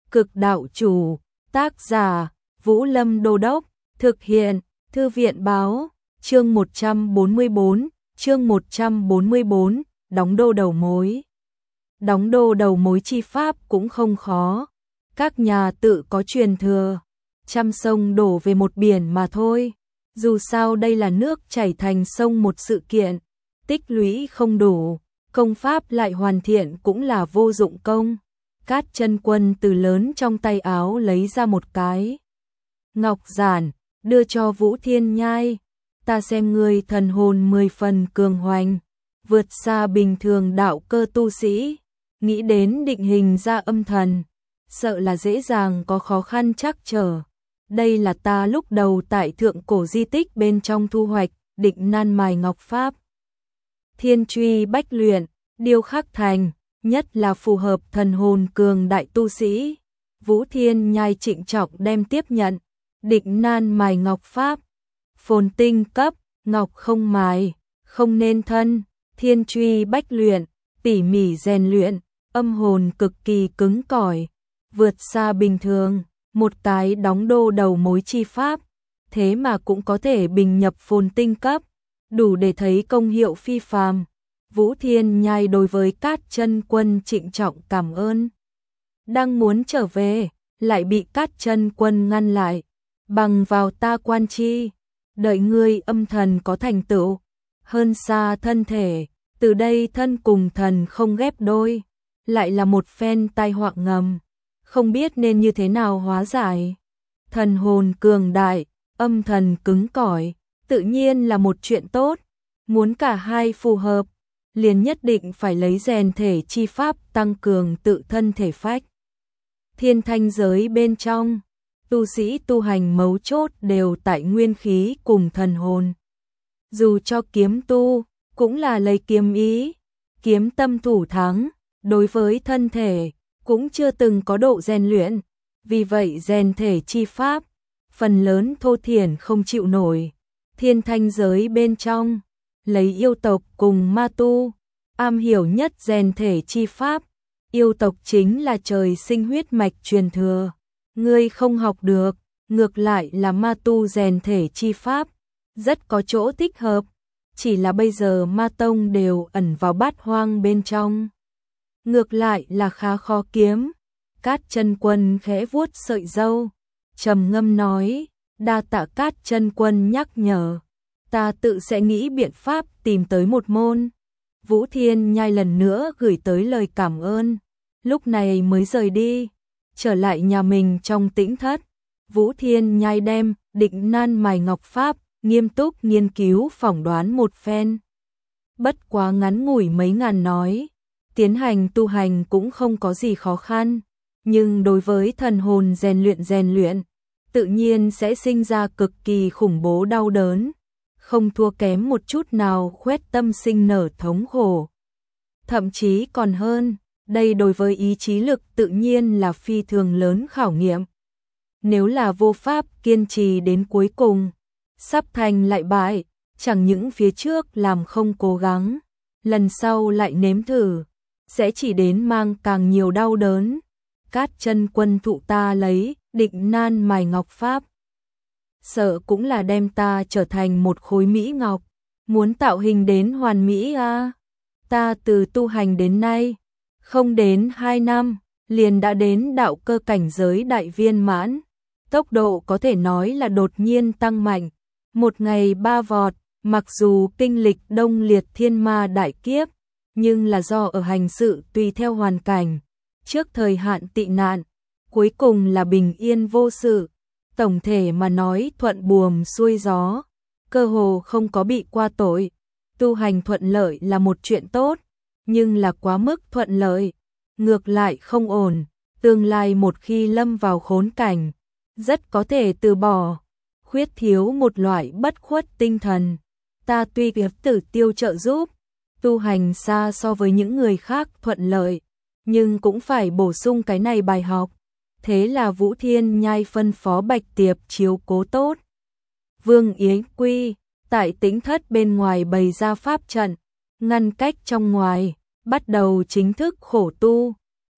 Cực đạo chủ, tác giả, Vũ Lâm Đô Đốc, thực hiện, Thư viện báo, chương 144, đóng đô đầu mối. Đóng đô đầu mối chi pháp cũng không khó, các nhà tự có truyền thừa, trăm sông đổ về một biển mà thôi. Dù sao đây là nước chảy thành sông một sự kiện, tích lũy không đủ, công pháp lại hoàn thiện cũng là vô dụng công. Cát Chân Quân từ lớn trong tay áo lấy ra một cái ngọc giản, đưa cho Vũ Thiên Nhai. Ta xem ngươi thần hồn 10 phần cường hoành, vượt xa bình thường đạo cơ tu sĩ, nghĩ đến định hình ra âm thần, sợ là dễ dàng có khó khăn trắc trở. Đây là ta lúc đầu tại thượng cổ di tích bên trong thu hoạch, định nan mài ngọc pháp. Thiên truy bách luyện, điêu khắc thành, nhất là phù hợp thần hồn cường đại tu sĩ. Vũ Thiên Nhai trịnh trọng đem tiếp nhận, định nan mài ngọc pháp, phồn tinh cấp, ngọc không mài, không nên thân, thiên truy bách luyện, tỉ mỉ rèn luyện, âm hồn cực kỳ cứng cỏi, vượt xa bình thường, một cái đóng đô đầu mối chi pháp, thế mà cũng có thể bình nhập phồn tinh cấp, đủ để thấy công hiệu phi phàm. Vũ Thiên Nhai đối với Cát Chân Quân trịnh trọng cảm ơn. Đang muốn trở về, lại bị Cát Chân Quân ngăn lại. Bằng vào ta quan chi, đợi ngươi âm thần có thành tựu, hơn xa thân thể, từ đây thân cùng thần không ghép đôi, lại là một phen tai họa ngầm, không biết nên như thế nào hóa giải. Thần hồn cường đại, âm thần cứng cỏi, tự nhiên là một chuyện tốt, muốn cả hai phù hợp, liền nhất định phải lấy rèn thể chi pháp tăng cường tự thân thể phách. Thiên thanh giới bên trong, tu sĩ tu hành mấu chốt đều tại nguyên khí cùng thần hồn. Dù cho kiếm tu, cũng là lấy kiếm ý, kiếm tâm thủ thắng, đối với thân thể, cũng chưa từng có độ rèn luyện, vì vậy rèn thể chi pháp, phần lớn thô thiển không chịu nổi. Thiên thanh giới bên trong, lấy yêu tộc cùng ma tu, am hiểu nhất rèn thể chi pháp, yêu tộc chính là trời sinh huyết mạch truyền thừa, ngươi không học được, ngược lại là ma tu rèn thể chi pháp, rất có chỗ thích hợp, chỉ là bây giờ ma tông đều ẩn vào bát hoang bên trong, ngược lại là khá khó kiếm. Cát Chân Quân khẽ vuốt sợi râu, trầm ngâm nói, đa tạ Cát Chân Quân nhắc nhở, ta tự sẽ nghĩ biện pháp tìm tới một môn. Vũ Thiên Nhai lần nữa gửi tới lời cảm ơn, lúc này mới rời đi, trở lại nhà mình trong tĩnh thất. Vũ Thiên Nhai đem định nan mài ngọc pháp, nghiêm túc nghiên cứu phỏng đoán một phen. Bất quá ngắn ngủi mấy ngàn nói, tiến hành tu hành cũng không có gì khó khăn, nhưng đối với thần hồn rèn luyện, tự nhiên sẽ sinh ra cực kỳ khủng bố đau đớn, không thua kém một chút nào khoét tâm sinh nở thống khổ. Thậm chí còn hơn, đây đối với ý chí lực tự nhiên là phi thường lớn khảo nghiệm. Nếu là vô pháp kiên trì đến cuối cùng, sắp thành lại bại, chẳng những phía trước làm không cố gắng, lần sau lại nếm thử, sẽ chỉ đến mang càng nhiều đau đớn. Cát Chân Quân thụ ta lấy định nan mài ngọc pháp, sợ cũng là đem ta trở thành một khối mỹ ngọc, muốn tạo hình đến hoàn mỹ à. Ta từ tu hành đến nay, không đến 2 năm, liền đã đến đạo cơ cảnh giới đại viên mãn, tốc độ có thể nói là đột nhiên tăng mạnh, một ngày 3 vọt, mặc dù kinh lịch đông liệt thiên ma đại kiếp, nhưng là do ở hành sự tùy theo hoàn cảnh, trước thời hạn tị nạn, cuối cùng là bình yên vô sự. Tổng thể mà nói thuận buồm xuôi gió, cơ hồ không có bị qua tội. Tu hành thuận lợi là một chuyện tốt, nhưng là quá mức thuận lợi, ngược lại không ổn, tương lai một khi lâm vào khốn cảnh, rất có thể từ bỏ, khuyết thiếu một loại bất khuất tinh thần. Ta tuy kiếp tử tiêu trợ giúp, tu hành xa so với những người khác thuận lợi, nhưng cũng phải bổ sung cái này bài học. Thế là Vũ Thiên Nhai phân phó Bạch Tiệp chiếu cố tốt. Vương Yến Quy, tại tĩnh thất bên ngoài bày ra pháp trận, ngăn cách trong ngoài, bắt đầu chính thức khổ tu.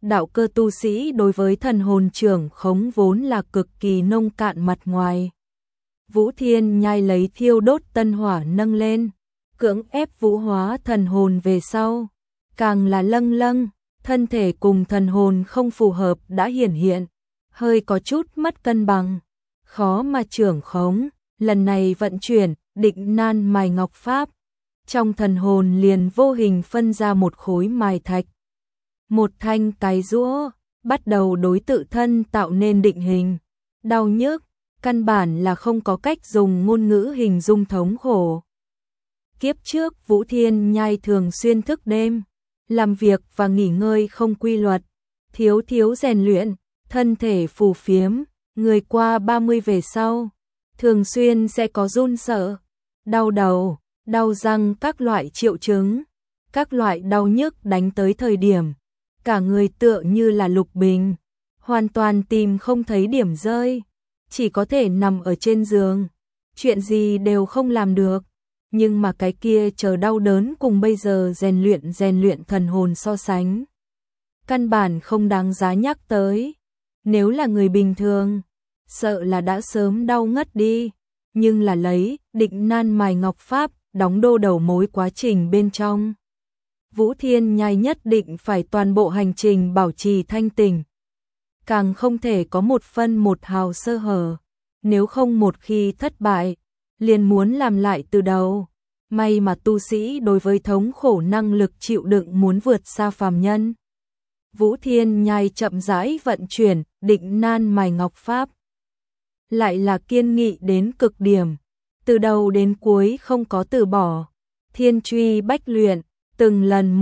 Đạo cơ tu sĩ đối với thần hồn trưởng khống vốn là cực kỳ nông cạn mặt ngoài. Vũ Thiên Nhai lấy thiêu đốt tân hỏa nâng lên, cưỡng ép vũ hóa thần hồn về sau, càng là lâng lâng, thân thể cùng thần hồn không phù hợp đã hiển hiện, hơi có chút mất cân bằng, khó mà trưởng khống. Lần này vận chuyển Định Nan Mài Ngọc Pháp, trong thần hồn liền vô hình phân ra một khối mài thạch, một thanh cái rũa, bắt đầu đối tự thân tạo nên định hình. Đau nhức, căn bản là không có cách dùng ngôn ngữ hình dung thống khổ. Kiếp trước Vũ Thiên Nhai thường xuyên thức đêm, làm việc và nghỉ ngơi không quy luật, thiếu rèn luyện, thân thể phù phiếm, người qua 30 về sau, thường xuyên sẽ có run sợ, đau đầu, đau răng các loại triệu chứng, các loại đau nhức đánh tới thời điểm, cả người tựa như là lục bình, hoàn toàn tìm không thấy điểm rơi, chỉ có thể nằm ở trên giường, chuyện gì đều không làm được. Nhưng mà cái kia chờ đau đớn cùng bây giờ rèn luyện thần hồn so sánh, căn bản không đáng giá nhắc tới. Nếu là người bình thường, sợ là đã sớm đau ngất đi, nhưng là lấy Định Nan Mài Ngọc Pháp đóng đô đầu mối quá trình bên trong. Vũ Thiên Nhai nhất định phải toàn bộ hành trình bảo trì thanh tỉnh, càng không thể có một phân một hào sơ hở, nếu không một khi thất bại, liền muốn làm lại từ đầu. May mà tu sĩ đối với thống khổ năng lực chịu đựng muốn vượt xa phàm nhân. Vũ Thiên Nhai chậm rãi vận chuyển Định Nan Mài Ngọc Pháp, lại là kiên nghị đến cực điểm, từ đầu đến cuối không có từ bỏ, thiên truy bách luyện, từng lần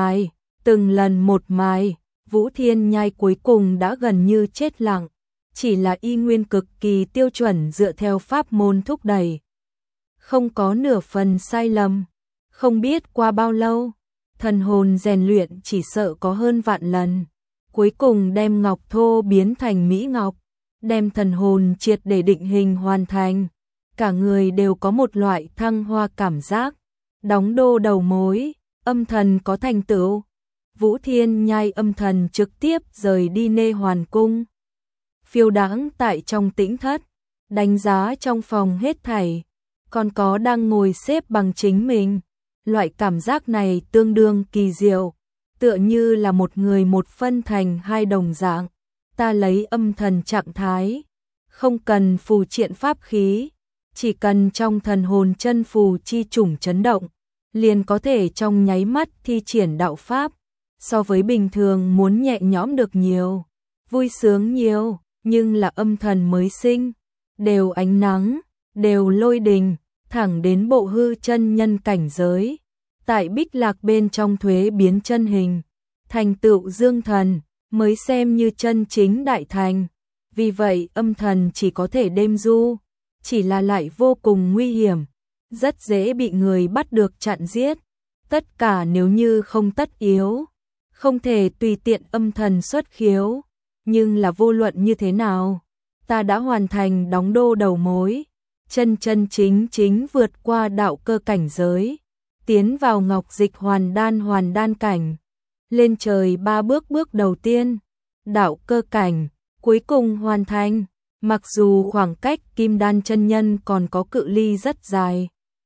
một mài, Vũ Thiên Nhai cuối cùng đã gần như chết lặng, chỉ là y nguyên cực kỳ tiêu chuẩn dựa theo pháp môn thúc đẩy, không có nửa phần sai lầm. Không biết qua bao lâu, thần hồn rèn luyện chỉ sợ có hơn vạn lần, cuối cùng đem ngọc thô biến thành mỹ ngọc, đem thần hồn triệt để định hình hoàn thành, cả người đều có một loại thăng hoa cảm giác, đóng đô đầu mối, âm thần có thành tựu. Vũ Thiên Nhai âm thần trực tiếp rời đi Nê Hoàn Cung, phiêu đãng tại trong tĩnh thất, đánh giá trong phòng hết thảy, còn có đang ngồi xếp bằng chính mình. Loại cảm giác này tương đương kỳ diệu, tựa như là một người một phân thành hai đồng dạng. Ta lấy âm thần trạng thái, không cần phù triện pháp khí, chỉ cần trong thần hồn chân phù chi chủng chấn động, liền có thể trong nháy mắt thi triển đạo pháp, so với bình thường muốn nhẹ nhõm được nhiều, vui sướng nhiều, nhưng là âm thần mới sinh, đều ánh nắng, đều lôi đình, thẳng đến bộ hư chân nhân cảnh giới, tại Bích Lạc bên trong thuế biến chân hình, thành tựu dương thần, mới xem như chân chính đại thành. Vì vậy âm thần chỉ có thể đêm du, chỉ là lại vô cùng nguy hiểm, rất dễ bị người bắt được chặn giết. Tất cả nếu như không tất yếu, không thể tùy tiện âm thần xuất khiếu, nhưng là vô luận như thế nào, ta đã hoàn thành đóng đô đầu mối, chân chính vượt qua đạo cơ cảnh giới, tiến vào ngọc dịch hoàn đan cảnh, lên trời 3 bước đầu tiên, đạo cơ cảnh, cuối cùng hoàn thành, mặc dù khoảng cách kim đan chân nhân còn có cự ly rất dài,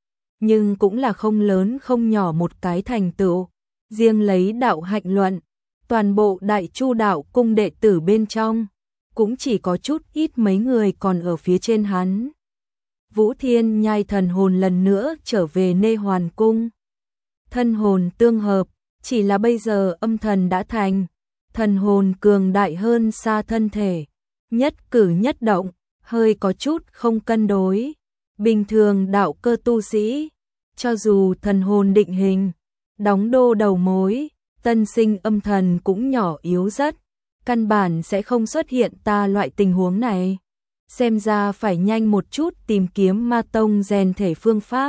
nhưng cũng là không lớn không nhỏ một cái thành tựu. Riêng lấy đạo hạnh luận, toàn bộ Đại Chu đạo cung đệ tử bên trong, cũng chỉ có chút ít mấy người còn ở phía trên hắn. Vũ Thiên Nhai thần hồn lần nữa trở về Nê Hoàn Cung. Thân hồn tương hợp, chỉ là bây giờ âm thần đã thành, thần hồn cường đại hơn xa thân thể, nhất cử nhất động, hơi có chút không cân đối. Bình thường đạo cơ tu sĩ, cho dù thần hồn định hình, đóng đô đầu mối, tân sinh âm thần cũng nhỏ yếu rất, căn bản sẽ không xuất hiện ta loại tình huống này. Xem ra phải nhanh một chút tìm kiếm ma tông rèn thể phương pháp.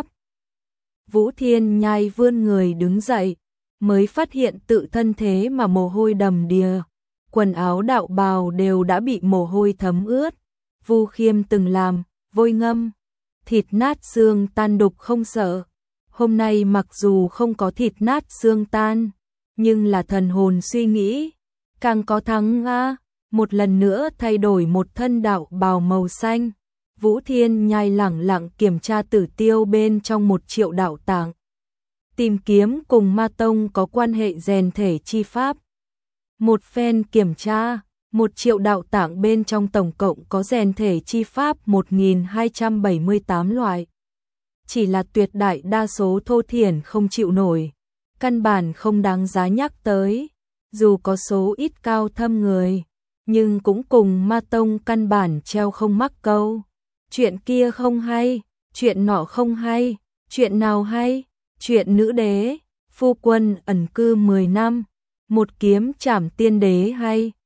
Vũ Thiên Nhai vươn người đứng dậy, mới phát hiện tự thân thế mà mồ hôi đầm đìa, quần áo đạo bào đều đã bị mồ hôi thấm ướt. Vu Khiêm từng làm, vôi ngâm, thịt nát xương tan đục không sợ. Hôm nay mặc dù không có thịt nát xương tan, nhưng là thần hồn suy nghĩ, càng có thắng a. Một lần nữa thay đổi một thân đạo bào màu xanh, Vũ Thiên Nhai lẳng lặng kiểm tra tử tiêu bên trong 1.000.000 đạo tạng. Tìm kiếm cùng ma tông có quan hệ rèn thể chi pháp. Một phen kiểm tra, 1.000.000 đạo tạng bên trong tổng cộng có rèn thể chi pháp 1.278 loại. Chỉ là tuyệt đại đa số thô thiển không chịu nổi, căn bản không đáng giá nhắc tới, dù có số ít cao thâm người, nhưng cũng cùng ma tông căn bản treo không mắc câu. Chuyện kia không hay, chuyện nọ không hay, chuyện nào hay, chuyện nữ đế, phu quân ẩn cư 10 năm, một kiếm trảm tiên đế hay.